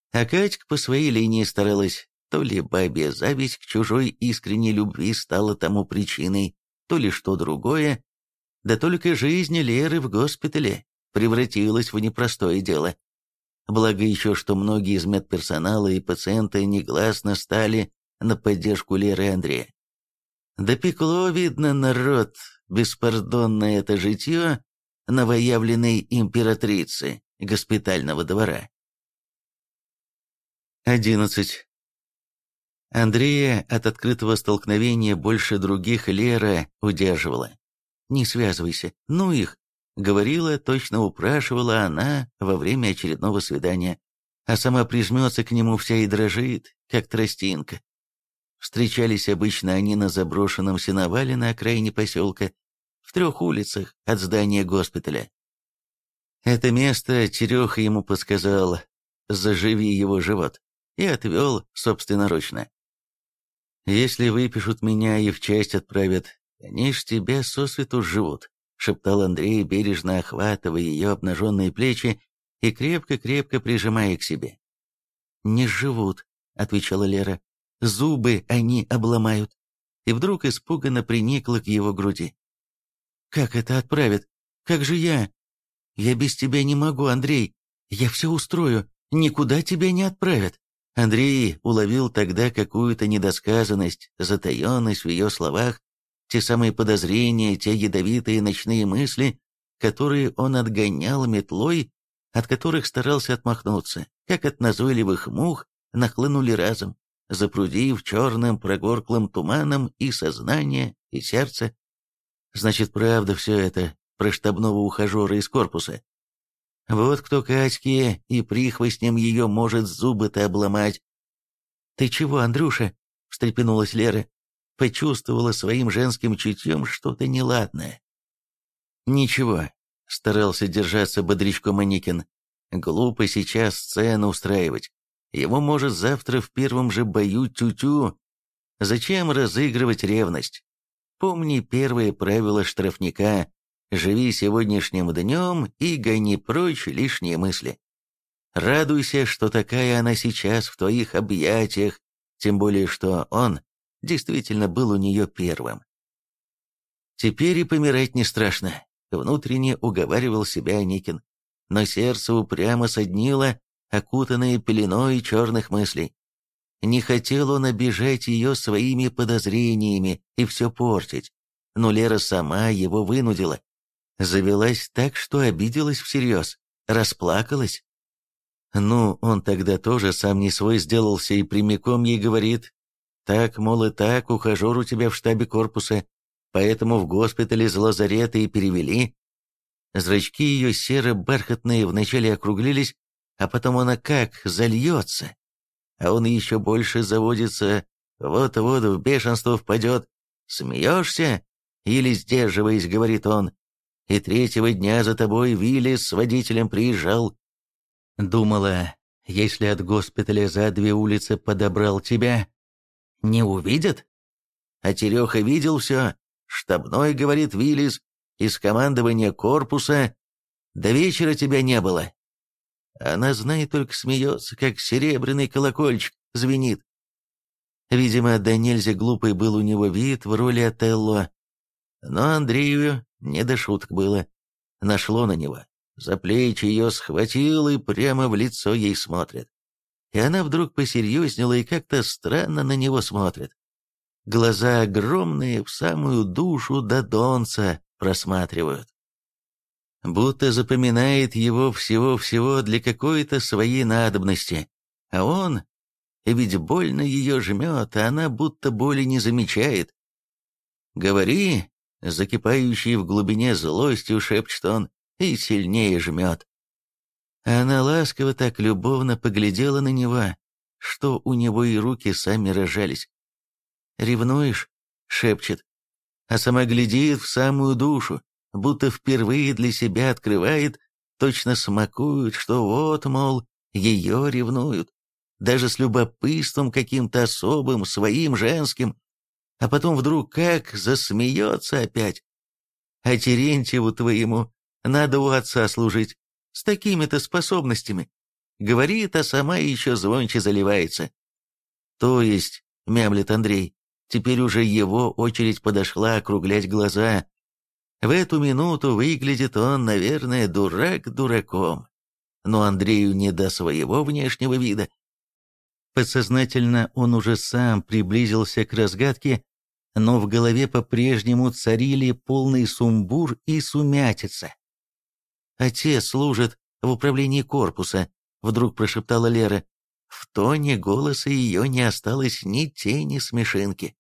А Катька по своей линии старалась. То ли бабья зависть к чужой искренней любви стала тому причиной, то ли что другое. Да только жизнь Леры в госпитале превратилась в непростое дело. Благо еще, что многие из медперсонала и пациенты негласно стали на поддержку Леры и Андрея. Допекло, видно, народ, беспардонное это житье новоявленной императрицы госпитального двора. одиннадцать. Андрея от открытого столкновения больше других Лера удерживала. «Не связывайся, ну их», — говорила, точно упрашивала она во время очередного свидания, а сама прижмется к нему вся и дрожит, как тростинка. Встречались обычно они на заброшенном сеновале на окраине поселка, в трех улицах от здания госпиталя. Это место Тереха ему подсказал «заживи его живот» и отвел собственноручно. «Если выпишут меня и в часть отправят, они ж тебя сосвету живут», — шептал Андрей, бережно охватывая ее обнаженные плечи и крепко-крепко прижимая к себе. «Не живут», — отвечала Лера, — «зубы они обломают», и вдруг испуганно приникла к его груди. «Как это отправят? Как же я? Я без тебя не могу, Андрей. Я все устрою, никуда тебя не отправят». Андрей уловил тогда какую-то недосказанность, затаенность в ее словах, те самые подозрения, те ядовитые ночные мысли, которые он отгонял метлой, от которых старался отмахнуться, как от назойливых мух, нахлынули разом, запрудив черным прогорклым туманом и сознание, и сердце. Значит, правда все это про штабного ухажера из корпуса. Вот кто Катьке и прихвостнем ее может зубы-то обломать. «Ты чего, Андрюша?» — встрепенулась Лера. Почувствовала своим женским чутьем что-то неладное. «Ничего», — старался держаться бодрячком Аникин. «Глупо сейчас сцену устраивать. Его может завтра в первом же бою тю-тю. Зачем разыгрывать ревность? Помни первое правило штрафника. Живи сегодняшним днем и гони прочь лишние мысли. Радуйся, что такая она сейчас в твоих объятиях, тем более что он действительно был у нее первым. Теперь и помирать не страшно», — внутренне уговаривал себя Аникин, но сердце упрямо соднило, окутанное пеленой черных мыслей. Не хотел он обижать ее своими подозрениями и все портить, но Лера сама его вынудила. Завелась так, что обиделась всерьез, расплакалась. Ну, он тогда тоже сам не свой сделался и прямиком ей говорит: «Так, мол, и так, ухажер у тебя в штабе корпуса, поэтому в госпитале из лазарета и перевели». Зрачки ее серо-бархатные вначале округлились, а потом она как зальется, а он еще больше заводится, вот-вот в бешенство впадет. «Смеешься?» Или сдерживаясь, говорит он. «И третьего дня за тобой Вилли с водителем приезжал». Думала, если от госпиталя за две улицы подобрал тебя, не увидят? А Тереха видел все. Штабной, говорит Виллис, из командования корпуса. До вечера тебя не было. Она, знает, только смеется, как серебряный колокольчик звенит. Видимо, да нельзя глупый был у него вид в роли Отелло. Но Андрею не до шуток было. Нашло на него. За плечи ее схватил и прямо в лицо ей смотрит. И она вдруг посерьезнела и как-то странно на него смотрит. Глаза огромные, в самую душу до донца просматривают. Будто запоминает его всего-всего для какой-то своей надобности. А он, ведь больно ее жмет, а она будто боли не замечает. «Говори», — закипающий в глубине злостью шепчет он, и сильнее жмет. Она ласково так любовно поглядела на него, что у него и руки сами разжались. «Ревнуешь?» — шепчет, а сама глядит в самую душу, будто впервые для себя открывает, точно смакует, что вот, мол, ее ревнуют, даже с любопытством каким-то особым, своим женским, а потом вдруг как засмеется опять. «А Терентьеву твоему надо у отца служить, с такими-то способностями. говорит, а сама еще звонче заливается. То есть, мямлит Андрей, теперь уже его очередь подошла округлять глаза. В эту минуту выглядит он, наверное, дурак дураком. Но Андрею не до своего внешнего вида. Подсознательно он уже сам приблизился к разгадке, но в голове по-прежнему царили полный сумбур и сумятица. «Отец служит в управлении корпуса», — вдруг прошептала Лера. В тоне голоса ее не осталось ни тени смешинки.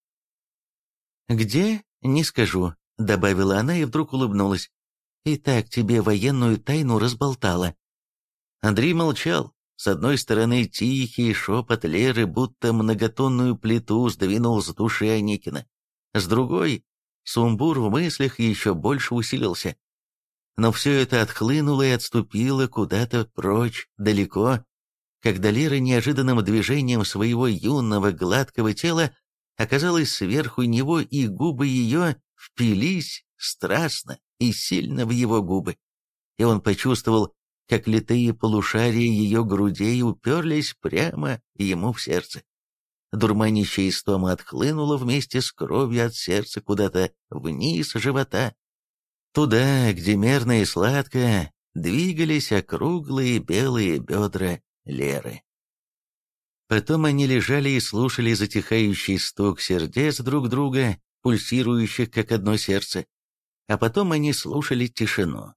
«Где? Не скажу», — добавила она и вдруг улыбнулась. «И так тебе военную тайну разболтала». Андрей молчал. С одной стороны, тихий шепот Леры будто многотонную плиту сдвинул с души Аникина. С другой, сумбур в мыслях еще больше усилился. Но все это отхлынуло и отступило куда-то прочь, далеко, когда Лера неожиданным движением своего юного гладкого тела оказалась сверху него, и губы ее впились страстно и сильно в его губы. И он почувствовал, как литые полушария ее грудей уперлись прямо ему в сердце. Дурманящая истома отхлынула вместе с кровью от сердца куда-то вниз живота. Туда, где мерно и сладко двигались округлые белые бедра Леры. Потом они лежали и слушали затихающий стук сердец друг друга, пульсирующих как одно сердце. А потом они слушали тишину.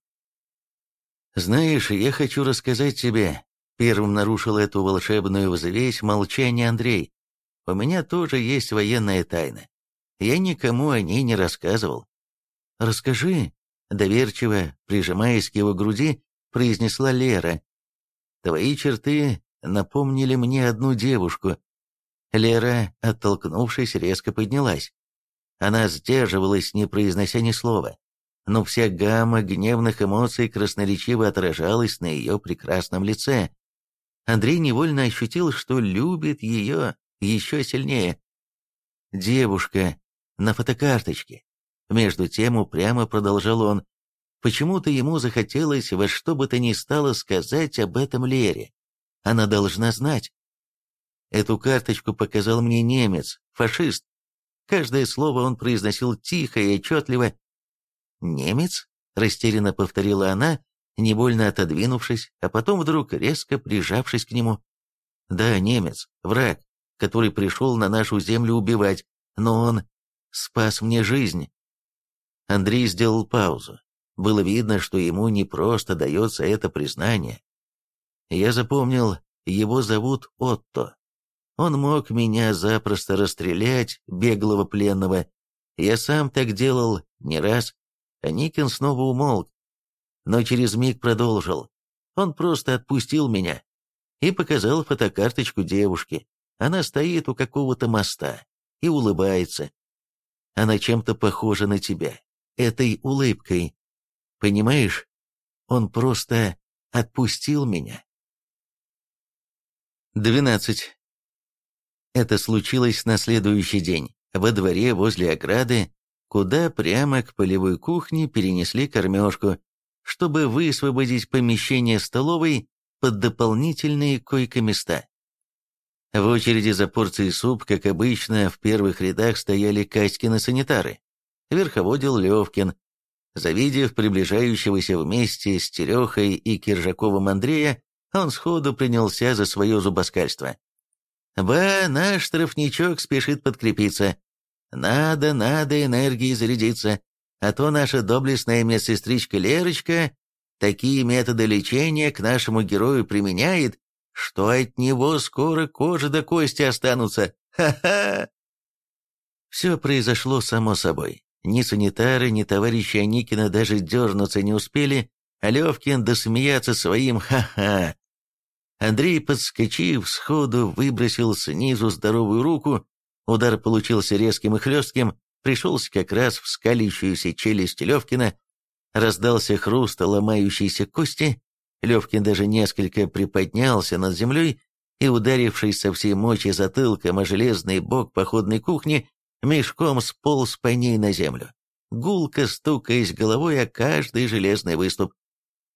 «Знаешь, я хочу рассказать тебе», — первым нарушил эту волшебную взвесь молчание Андрей. «У меня тоже есть военная тайна. Я никому о ней не рассказывал». «Расскажи», — доверчиво, прижимаясь к его груди, произнесла Лера. «Твои черты напомнили мне одну девушку». Лера, оттолкнувшись, резко поднялась. Она сдерживалась, не произнося ни слова, но вся гамма гневных эмоций красноречиво отражалась на ее прекрасном лице. Андрей невольно ощутил, что любит ее еще сильнее. «Девушка на фотокарточке». Между тем упрямо продолжал он. Почему-то ему захотелось во что бы то ни стало сказать об этом Лере. Она должна знать. Эту карточку показал мне немец, фашист. Каждое слово он произносил тихо и отчетливо. «Немец?» — растерянно повторила она, невольно отодвинувшись, а потом вдруг резко прижавшись к нему. «Да, немец, враг, который пришел на нашу землю убивать, но он спас мне жизнь». Андрей сделал паузу. Было видно, что ему не просто дается это признание. Я запомнил, его зовут Отто. Он мог меня запросто расстрелять, беглого пленного. Я сам так делал не раз. Аникин снова умолк, но через миг продолжил. Он просто отпустил меня и показал фотокарточку девушки. Она стоит у какого-то моста и улыбается. Она чем-то похожа на тебя, этой улыбкой. Понимаешь, он просто отпустил меня. двенадцать. Это случилось на следующий день, во дворе возле ограды, куда прямо к полевой кухне перенесли кормежку, чтобы высвободить помещение столовой под дополнительные койко-места. В очереди за порцией суп, как обычно, в первых рядах стояли Катькины санитары. Верховодил Левкин. Завидев приближающегося вместе с Терехой и Киржаковым Андрея, он сходу принялся за свое зубоскальство. «Ба, наш штрафничок спешит подкрепиться. Надо, надо энергией зарядиться, а то наша доблестная медсестричка Лерочка такие методы лечения к нашему герою применяет, что от него скоро кожа до кости останутся. Ха-ха!» Все произошло само собой. Ни санитары, ни товарищи Аникина даже дернуться не успели, а Левкин досмеяться своим «ха-ха». Андрей, подскочив, сходу выбросил снизу здоровую руку, удар получился резким и хлестким, пришелся как раз в скалящуюся челюсть Левкина, раздался хруст ломающейся кости, Левкин даже несколько приподнялся над землей и, ударившись со всей мочи затылком о железный бок походной кухни, мешком сполз по ней на землю, гулко стукаясь головой о каждый железный выступ.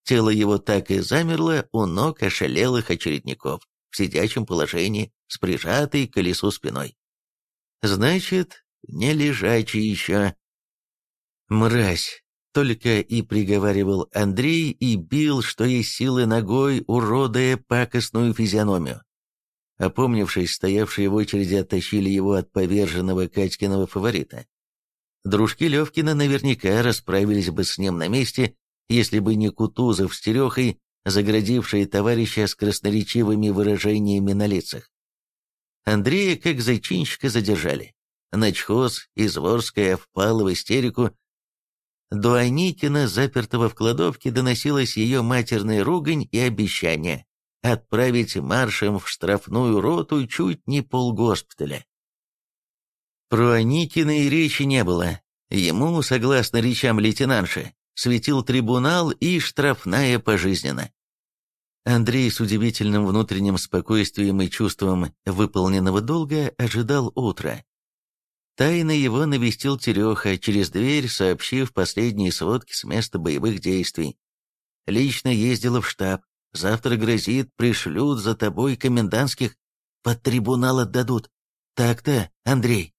Тело его так и замерло у ног ошалелых очередников, в сидячем положении, с прижатой к колесу спиной. Значит, не лежачий еще. «Мразь!» — только и приговаривал Андрей и бил, что есть силы, ногой, уродая пакостную физиономию. Опомнившись, стоявшие в очереди оттащили его от поверженного Катькиного фаворита. Дружки Левкина наверняка расправились бы с ним на месте, если бы не Кутузов с Терехой, заградившие товарища с красноречивыми выражениями на лицах. Андрея как зачинщика задержали. Начхоз Изворская впала в истерику. До Аникина, запертого в кладовке, доносилась ее матерная ругань и обещание отправить маршем в штрафную роту чуть не полгоспиталя. Про Аникина и речи не было. Ему, согласно речам лейтенантши, светил трибунал и штрафная пожизненно. Андрей с удивительным внутренним спокойствием и чувством выполненного долга ожидал утра. Тайно его навестил Тереха, через дверь сообщив последние сводки с места боевых действий. Лично ездила в штаб. Завтра грозит, пришлют за тобой комендантских, под трибунал отдадут. Так-то, Андрей.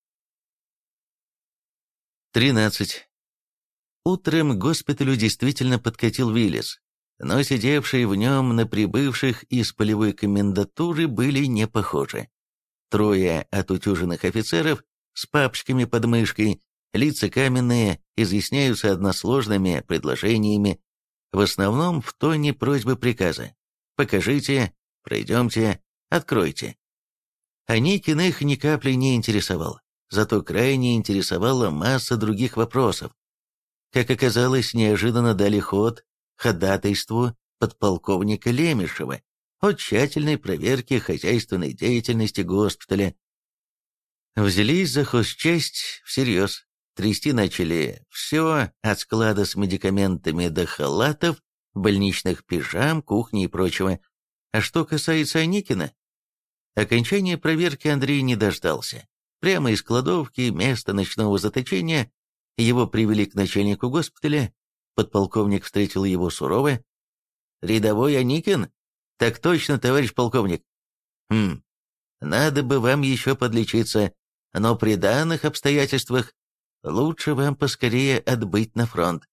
тринадцать. Утром к госпиталю действительно подкатил Виллис, но сидевшие в нем на прибывших из полевой комендатуры были не похожи. Трое отутюженных офицеров с папочками под мышкой, лица каменные, изъясняются односложными предложениями, в основном в тоне просьбы приказа. «Покажите», «Пройдемте», «Откройте». Аникин их ни капли не интересовал, зато крайне интересовала масса других вопросов. Как оказалось, неожиданно дали ход ходатайству подполковника Лемешева о тщательной проверке хозяйственной деятельности госпиталя. Взялись за хозчасть всерьез. Трясти начали все, от склада с медикаментами до халатов, больничных пижам, кухни и прочего. А что касается Аникина, окончания проверки Андрей не дождался. Прямо из кладовки, места ночного заточения, его привели к начальнику госпиталя. Подполковник встретил его сурово. «Рядовой Аникин? Так точно, товарищ полковник. Хм, надо бы вам еще подлечиться, но при данных обстоятельствах лучше вам поскорее отбыть на фронт».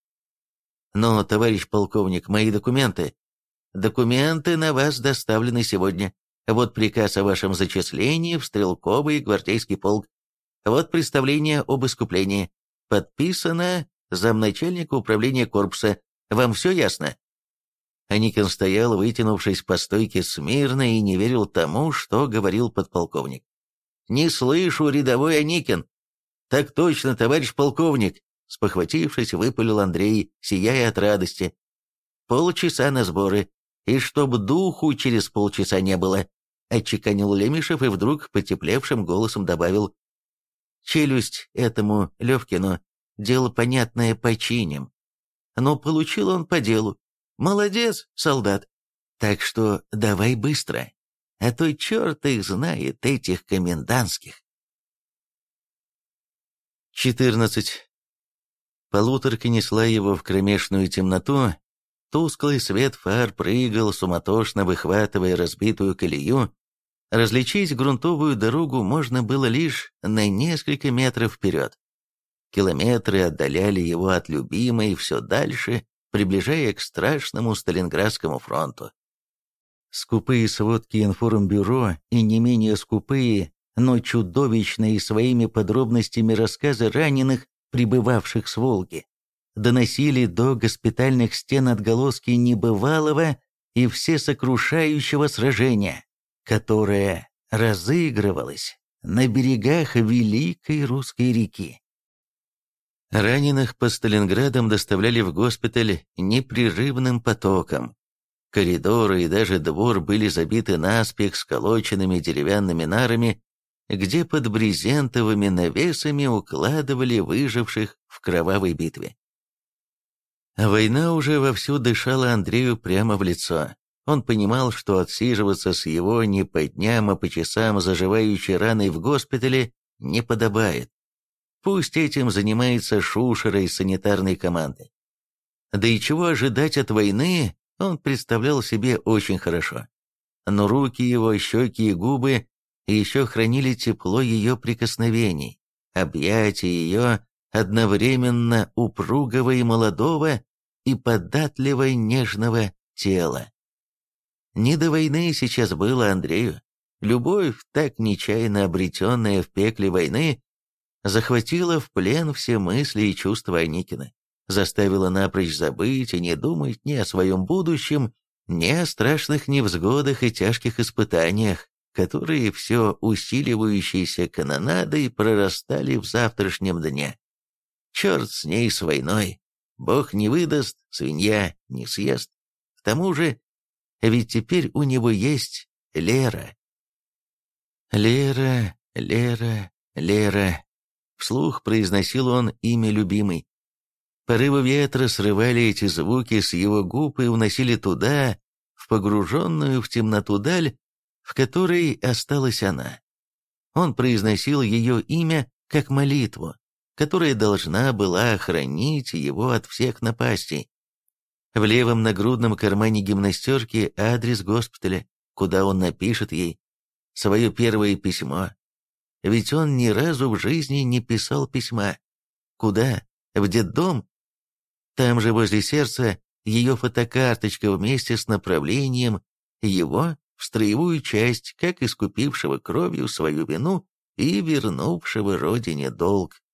«Но, товарищ полковник, мои документы...» «Документы на вас доставлены сегодня. Вот приказ о вашем зачислении в стрелковый гвардейский полк. Вот представление об искуплении. Подписано замначальника управления корпуса. Вам все ясно?» Аникин стоял, вытянувшись по стойке смирно, и не верил тому, что говорил подполковник. «Не слышу, рядовой Аникин!» «Так точно, товарищ полковник!» Спохватившись, выпалил Андрей, сияя от радости. «Полчаса на сборы, и чтоб духу через полчаса не было!» Отчеканил Лемешев и вдруг потеплевшим голосом добавил. «Челюсть этому Левкину, дело понятное починим. Но получил он по делу. Молодец, солдат. Так что давай быстро, а то черт их знает, этих комендантских». четырнадцать. Полуторка несла его в кромешную темноту. Тусклый свет фар прыгал, суматошно выхватывая разбитую колею. Различить грунтовую дорогу можно было лишь на несколько метров вперед. Километры отдаляли его от любимой все дальше, приближая к страшному Сталинградскому фронту. Скупые сводки информбюро и не менее скупые, но чудовищные своими подробностями рассказы раненых, прибывавших с Волги, доносили до госпитальных стен отголоски небывалого и всесокрушающего сражения, которое разыгрывалось на берегах Великой Русской реки. Раненых по Сталинградам доставляли в госпиталь непрерывным потоком. Коридоры и даже двор были забиты наспех сколоченными деревянными нарами, где под брезентовыми навесами укладывали выживших в кровавой битве. Война уже вовсю дышала Андрею прямо в лицо. Он понимал, что отсиживаться с его не по дням, а по часам заживающей раной в госпитале не подобает. Пусть этим занимается шушера из санитарной команды. Да и чего ожидать от войны, он представлял себе очень хорошо. Но руки его, щеки и губы еще хранили тепло ее прикосновений, объятия ее одновременно упругого и молодого и податливо нежного тела. Не до войны сейчас было Андрею. Любовь, так нечаянно обретенная в пекле войны, захватила в плен все мысли и чувства Аникина, заставила напрочь забыть и не думать ни о своем будущем, ни о страшных невзгодах и тяжких испытаниях, которые все усиливающейся канонадой прорастали в завтрашнем дне. Черт с ней, с войной. Бог не выдаст, свинья не съест. К тому же, ведь теперь у него есть Лера. Лера, Лера, Лера. Вслух произносил он имя любимой. Порывы ветра срывали эти звуки с его губ и уносили туда, в погруженную в темноту даль, в которой осталась она. Он произносил ее имя как молитву, которая должна была охранить его от всех напастей. В левом нагрудном кармане гимнастерки адрес госпиталя, куда он напишет ей свое первое письмо. Ведь он ни разу в жизни не писал письма. Куда? В детдом? Там же возле сердца ее фотокарточка вместе с направлением его в строевую часть, как искупившего кровью свою вину и вернувшего родине долг.